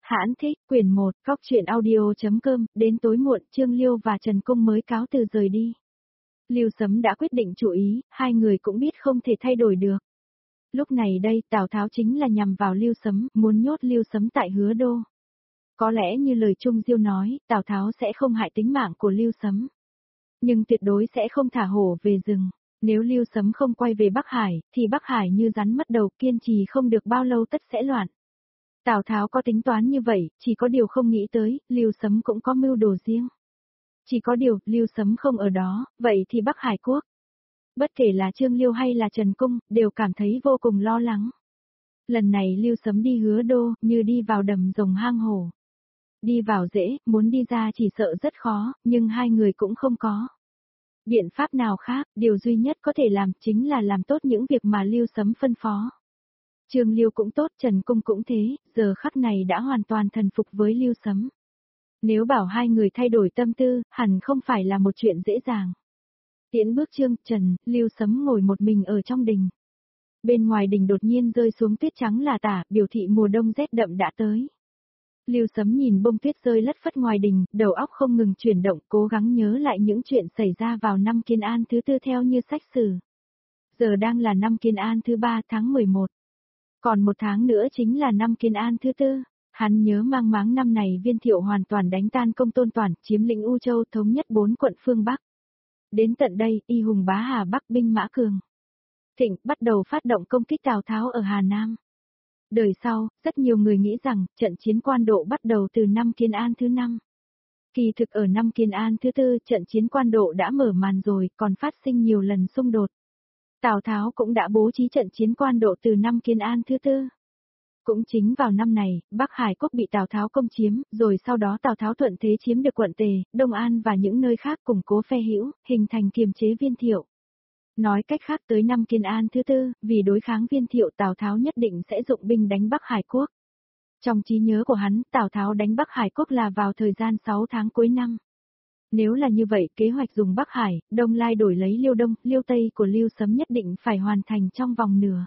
Hãn thích, quyển 1, góc truyện audio.com, đến tối muộn, Trương Liêu và Trần Cung mới cáo từ rời đi. Lưu Sấm đã quyết định chủ ý, hai người cũng biết không thể thay đổi được. Lúc này đây, Tào Tháo chính là nhằm vào Lưu Sấm, muốn nhốt Lưu Sấm tại Hứa Đô. Có lẽ như lời Trung Diêu nói, Tào Tháo sẽ không hại tính mạng của Lưu Sấm. Nhưng tuyệt đối sẽ không thả hổ về rừng. Nếu Lưu Sấm không quay về Bắc Hải, thì Bắc Hải như rắn mất đầu, kiên trì không được bao lâu tất sẽ loạn. Tào Tháo có tính toán như vậy, chỉ có điều không nghĩ tới, Lưu Sấm cũng có mưu đồ riêng. Chỉ có điều, Lưu Sấm không ở đó, vậy thì Bắc Hải quốc. Bất kể là Trương Liêu hay là Trần Cung, đều cảm thấy vô cùng lo lắng. Lần này Lưu Sấm đi Hứa Đô, như đi vào đầm rồng hang hổ. Đi vào dễ, muốn đi ra chỉ sợ rất khó, nhưng hai người cũng không có biện pháp nào khác, điều duy nhất có thể làm chính là làm tốt những việc mà Lưu Sấm phân phó. Trương Liêu cũng tốt, Trần Cung cũng thế, giờ khắc này đã hoàn toàn thần phục với Lưu Sấm. Nếu bảo hai người thay đổi tâm tư, hẳn không phải là một chuyện dễ dàng. Tiễn bước Trương, Trần, Lưu Sấm ngồi một mình ở trong đình. Bên ngoài đình đột nhiên rơi xuống tuyết trắng là tả, biểu thị mùa đông rét đậm đã tới. Lưu Sấm nhìn bông tuyết rơi lất phất ngoài đình, đầu óc không ngừng chuyển động, cố gắng nhớ lại những chuyện xảy ra vào năm Kiến An thứ 4 theo như sách sử. Giờ đang là năm Kiến An thứ 3 tháng 11. Còn một tháng nữa chính là năm Kiến An thứ 4. Hắn nhớ mang máng năm này Viên Thiệu hoàn toàn đánh tan Công Tôn Toản, chiếm lĩnh U Châu, thống nhất 4 quận phương Bắc. Đến tận đây, Y Hùng Bá Hà Bắc binh mã cường thịnh bắt đầu phát động công kích Tào Tháo ở Hà Nam. Đời sau, rất nhiều người nghĩ rằng, trận chiến Quan Độ bắt đầu từ năm Kiến An thứ 5. Kỳ thực ở năm Kiến An thứ 4, trận chiến Quan Độ đã mở màn rồi, còn phát sinh nhiều lần xung đột. Tào Tháo cũng đã bố trí trận chiến Quan Độ từ năm Kiến An thứ 4. Cũng chính vào năm này, Bắc Hải quốc bị Tào Tháo công chiếm, rồi sau đó Tào Tháo thuận thế chiếm được quận Tề, Đông An và những nơi khác củng cố phe hữu, hình thành kiềm chế Viên Thiệu. Nói cách khác tới năm Kiến An thứ 4, vì đối kháng Viên Thiệu Tào Tháo nhất định sẽ dụng binh đánh Bắc Hải quốc. Trong trí nhớ của hắn, Tào Tháo đánh Bắc Hải quốc là vào thời gian 6 tháng cuối năm. Nếu là như vậy, kế hoạch dùng Bắc Hải, Đông Lai đổi lấy Liêu Đông, Liêu Tây của Lưu Sấm nhất định phải hoàn thành trong vòng nửa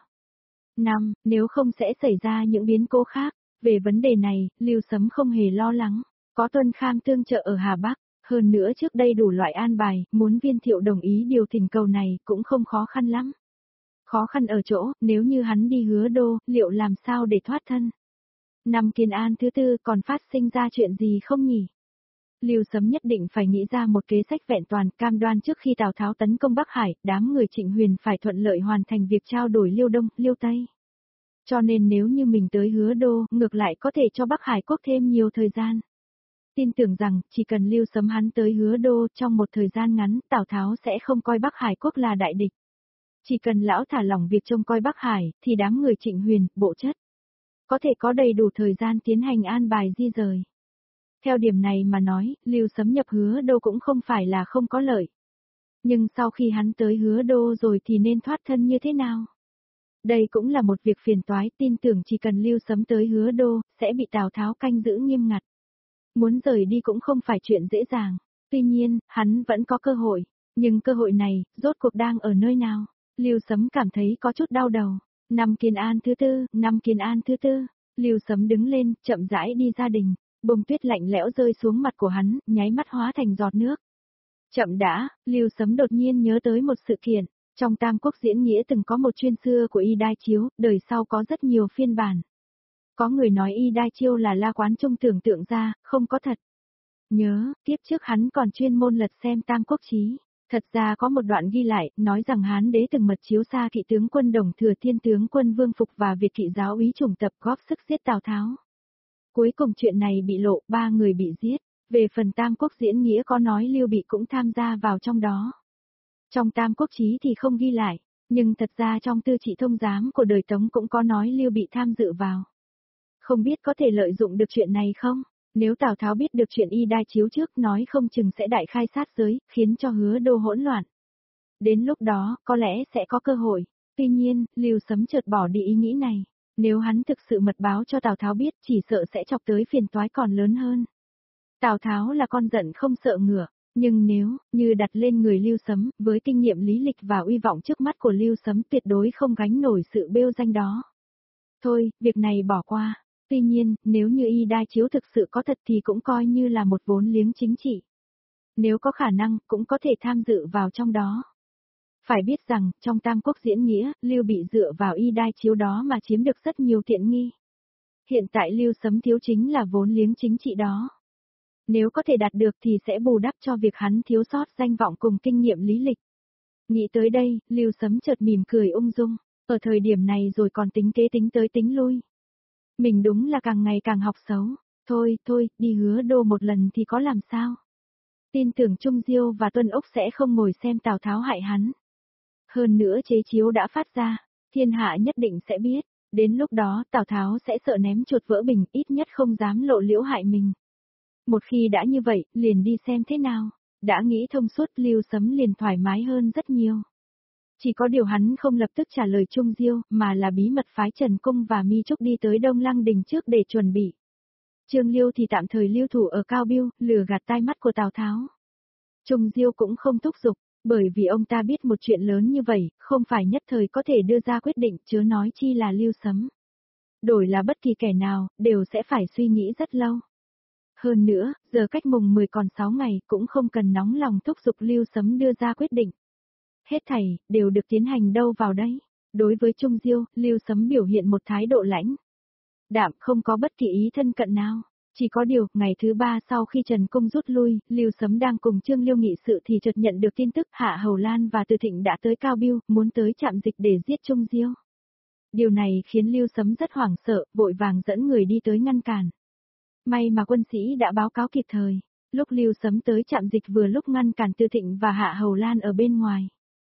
năm, nếu không sẽ xảy ra những biến cố khác. Về vấn đề này, Lưu Sấm không hề lo lắng, có Tuân Kham tương trợ ở Hà Bắc, hơn nữa trước đây đủ loại an bài, muốn Viên Thiệu đồng ý điều thỉnh cầu này cũng không khó khăn lắm. Khó khăn ở chỗ, nếu như hắn đi Hứa Đô, liệu làm sao để thoát thân? Năm Kiến An thứ 4 còn phát sinh ra chuyện gì không nhỉ? Lưu Sấm nhất định phải nghĩ ra một kế sách vẹn toàn, cam đoan trước khi Tào Tháo tấn công Bắc Hải, đám người Trịnh Huyền phải thuận lợi hoàn thành việc trao đổi Liêu Đông, Liêu Tây. Cho nên nếu như mình tới Hứa Đô, ngược lại có thể cho Bắc Hải quốc thêm nhiều thời gian. Tin tưởng rằng, chỉ cần Lưu Sấm hắn tới Hứa Đô trong một thời gian ngắn, Tào Tháo sẽ không coi Bắc Hải quốc là đại địch. Chỉ cần lão thả lỏng việc trông coi Bắc Hải, thì đám người Trịnh Huyền, Bộ Chất có thể có đầy đủ thời gian tiến hành an bài di rời. Theo điểm này mà nói, Lưu Sấm nhập Hứa Đô cũng không phải là không có lợi. Nhưng sau khi hắn tới Hứa Đô rồi thì nên thoát thân như thế nào? Đây cũng là một việc phiền toái, tin tưởng chỉ cần Lưu Sấm tới Hứa Đô, sẽ bị Tào Tháo canh giữ nghiêm ngặt. Muốn rời đi cũng không phải chuyện dễ dàng. Tuy nhiên, hắn vẫn có cơ hội. Nhưng cơ hội này, rốt cuộc đang ở nơi nào? Lưu Sấm cảm thấy có chút đau đầu. Năm Kiến An thứ 4, năm Kiến An thứ 4, Lưu Sấm đứng lên, chậm rãi đi ra đình. Bông tuyết lạnh lẽo rơi xuống mặt của hắn, nháy mắt hóa thành giọt nước. Chậm đã, Lưu Sấm đột nhiên nhớ tới một sự kiện. Trong Tam Quốc diễn nghĩa từng có một chuyên xưa của Y Đai Chiếu, đời sau có rất nhiều phiên bản. Có người nói Y Đai Chiêu là La Quán Trung tưởng tượng ra, không có thật. Nhớ, tiếp trước hắn còn chuyên môn lật xem Tam Quốc Chí. Thật ra có một đoạn ghi lại, nói rằng Hán đế từng mật chiếu xa kỵ tướng quân Đồng Thừa Thiên tướng quân Vương Phục và Việt kỵ giáo úy chủng tập góp sức giết Tào Tháo. Cuối cùng chuyện này bị lộ, 3 người bị giết. Về phần Tam Quốc diễn nghĩa có nói Lưu Bị cũng tham gia vào trong đó. Trong Tam Quốc Chí thì không ghi lại, nhưng thật ra trong Tư Trị Thông Giám của đời Tống cũng có nói Lưu Bị tham dự vào. Không biết có thể lợi dụng được chuyện này không? Nếu Tào Tháo biết được chuyện Y Đai Chiếu trước nói không chừng sẽ đại khai sát giới, khiến cho Hứa Đô hỗn loạn. Đến lúc đó, có lẽ sẽ có cơ hội. Tuy nhiên, Lưu Sấm chợt bỏ đi ý nghĩ này. Nếu hắn thực sự mật báo cho Tào Tháo biết, chỉ sợ sẽ chọc tới phiền toái còn lớn hơn. Tào Tháo là con giận không sợ ngựa. Nhưng nếu, như đặt lên người Lưu Sấm, với kinh nghiệm lý lịch và uy vọng trước mắt của Lưu Sấm tuyệt đối không gánh nổi sự bêu danh đó. Thôi, việc này bỏ qua. Tuy nhiên, nếu như y đai chiếu thực sự có thật thì cũng coi như là một vốn liếng chính trị. Nếu có khả năng, cũng có thể tham dự vào trong đó. Phải biết rằng, trong Tam Quốc diễn nghĩa, Lưu Bị dựa vào y đai chiếu đó mà chiếm được rất nhiều tiện nghi. Hiện tại Lưu Sấm thiếu chính là vốn liếng chính trị đó. Nếu có thể đạt được thì sẽ bù đắp cho việc hắn thiếu sót danh vọng cùng kinh nghiệm lý lịch. Nghĩ tới đây, Lưu Sấm chợt mỉm cười ung dung, ở thời điểm này rồi còn tính kế tính tới tính lui. Mình đúng là càng ngày càng học xấu, thôi, đi Hứa Đô một lần thì có làm sao. Tin tưởng Trung Diêu và Tuân Úc sẽ không ngồi xem Tào Tháo hại hắn. Hơn nữa chế chiếu đã phát ra, thiên hạ nhất định sẽ biết, đến lúc đó Tào Tháo sẽ sợ ném chuột vỡ bình, ít nhất không dám lộ liễu hại mình. Một khi đã như vậy, liền đi xem thế nào. Đã nghĩ thông suốt, Lưu Sấm liền thoải mái hơn rất nhiều. Chỉ có điều hắn không lập tức trả lời Trung Diêu, mà là bí mật phái Trần Cung và Mi Trúc đi tới Đông Lăng Đình trước để chuẩn bị. Trương Liêu thì tạm thời lưu thủ ở Cao Biêu, lừa gạt tai mắt của Tào Tháo. Trung Diêu cũng không thúc giục, bởi vì ông ta biết một chuyện lớn như vậy, không phải nhất thời có thể đưa ra quyết định, chớ nói chi là Lưu Sấm. Đổi là bất kỳ kẻ nào, đều sẽ phải suy nghĩ rất lâu. Hơn nữa, giờ cách mùng 10 còn 6 ngày, cũng không cần nóng lòng thúc giục Lưu Sấm đưa ra quyết định. Hết thảy, đều được tiến hành đâu vào đấy. Đối với Trung Diêu, Lưu Sấm biểu hiện một thái độ lãnh đạm, không có bất kỳ ý thân cận nào. Chỉ có điều, ngày thứ 3 sau khi Trần Cung rút lui, Lưu Sấm đang cùng Trương Liêu nghị sự thì chợt nhận được tin tức Hạ Hầu Lan và Từ Thịnh đã tới Cao Biêu, muốn tới trạm dịch để giết Trung Diêu. Điều này khiến Lưu Sấm rất hoảng sợ, vội vàng dẫn người đi tới ngăn cản. May mà quân sĩ đã báo cáo kịp thời, lúc Lưu Sấm tới trạm dịch vừa lúc ngăn cản Từ Thịnh và Hạ Hầu Lan ở bên ngoài.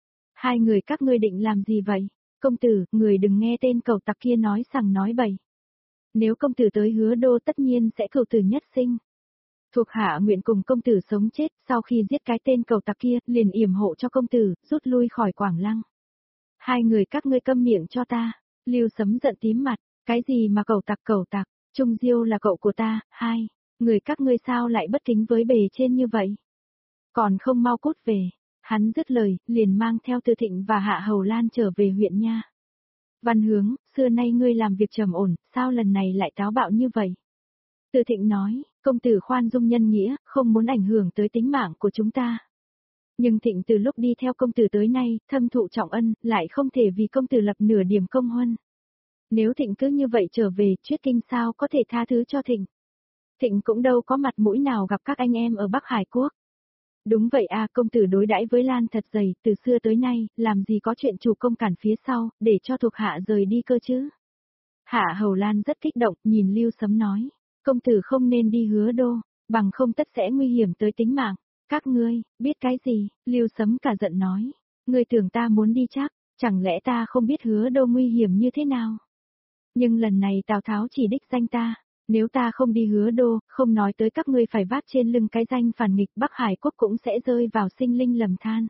Hai người các ngươi định làm gì vậy? Công tử, người đừng nghe tên cẩu tặc kia nói sằng nói bậy. Nếu công tử tới Hứa Đô tất nhiên sẽ cửu tử nhất sinh. Thuộc hạ nguyện cùng công tử sống chết, sau khi giết cái tên cẩu tặc kia, liền yểm hộ cho công tử, rút lui khỏi Quảng Lăng. Hai người các ngươi câm miệng cho ta. Lưu Sấm giận tím mặt, cái gì mà cẩu tặc, Trung Diêu là cậu của ta, hai, người các ngươi sao lại bất kính với bề trên như vậy? Còn không mau cút về. Hắn dứt lời, liền mang theo Từ Thịnh và Hạ Hầu Lan trở về huyện nha. Văn Hướng, xưa nay ngươi làm việc trầm ổn, sao lần này lại táo bạo như vậy? Từ Thịnh nói, công tử khoan dung nhân nghĩa, không muốn ảnh hưởng tới tính mạng của chúng ta. Nhưng Thịnh từ lúc đi theo công tử tới nay, thâm thụ trọng ân, lại không thể vì công tử lập nửa điểm công huân. Nếu Thịnh cứ như vậy trở về, Chuyết Kinh sao có thể tha thứ cho Thịnh? Thịnh cũng đâu có mặt mũi nào gặp các anh em ở Bắc Hải Quốc. Đúng vậy à, công tử đối đãi với Lan thật dày, từ xưa tới nay, làm gì có chuyện chủ công cản phía sau, để cho thuộc hạ rời đi cơ chứ. Hạ Hầu Lan rất kích động, nhìn Lưu Sấm nói, công tử không nên đi Hứa Đô, bằng không tất sẽ nguy hiểm tới tính mạng. Các ngươi, biết cái gì? Lưu Sấm cả giận nói, ngươi tưởng ta muốn đi chắc, chẳng lẽ ta không biết Hứa Đô nguy hiểm như thế nào? Nhưng lần này Tào Tháo chỉ đích danh ta. Nếu ta không đi Hứa Đô, không nói tới các ngươi phải vác trên lưng cái danh phản nghịch, Bắc Hải Quốc cũng sẽ rơi vào sinh linh lầm than.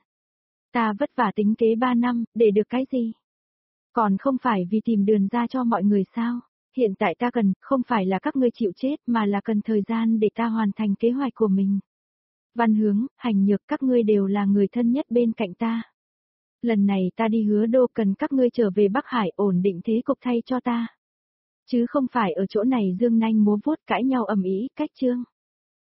Ta vất vả tính kế 3 năm, để được cái gì? Còn không phải vì tìm đường ra cho mọi người sao? Hiện tại ta cần, không phải là các ngươi chịu chết, mà là cần thời gian để ta hoàn thành kế hoạch của mình. Văn Hướng, Hành Nhược, các ngươi đều là người thân nhất bên cạnh ta. Lần này ta đi Hứa Đô cần các ngươi trở về Bắc Hải ổn định thế cục thay cho ta. Chứ không phải ở chỗ này dương nanh múa vuốt cãi nhau ầm ĩ, cách chương.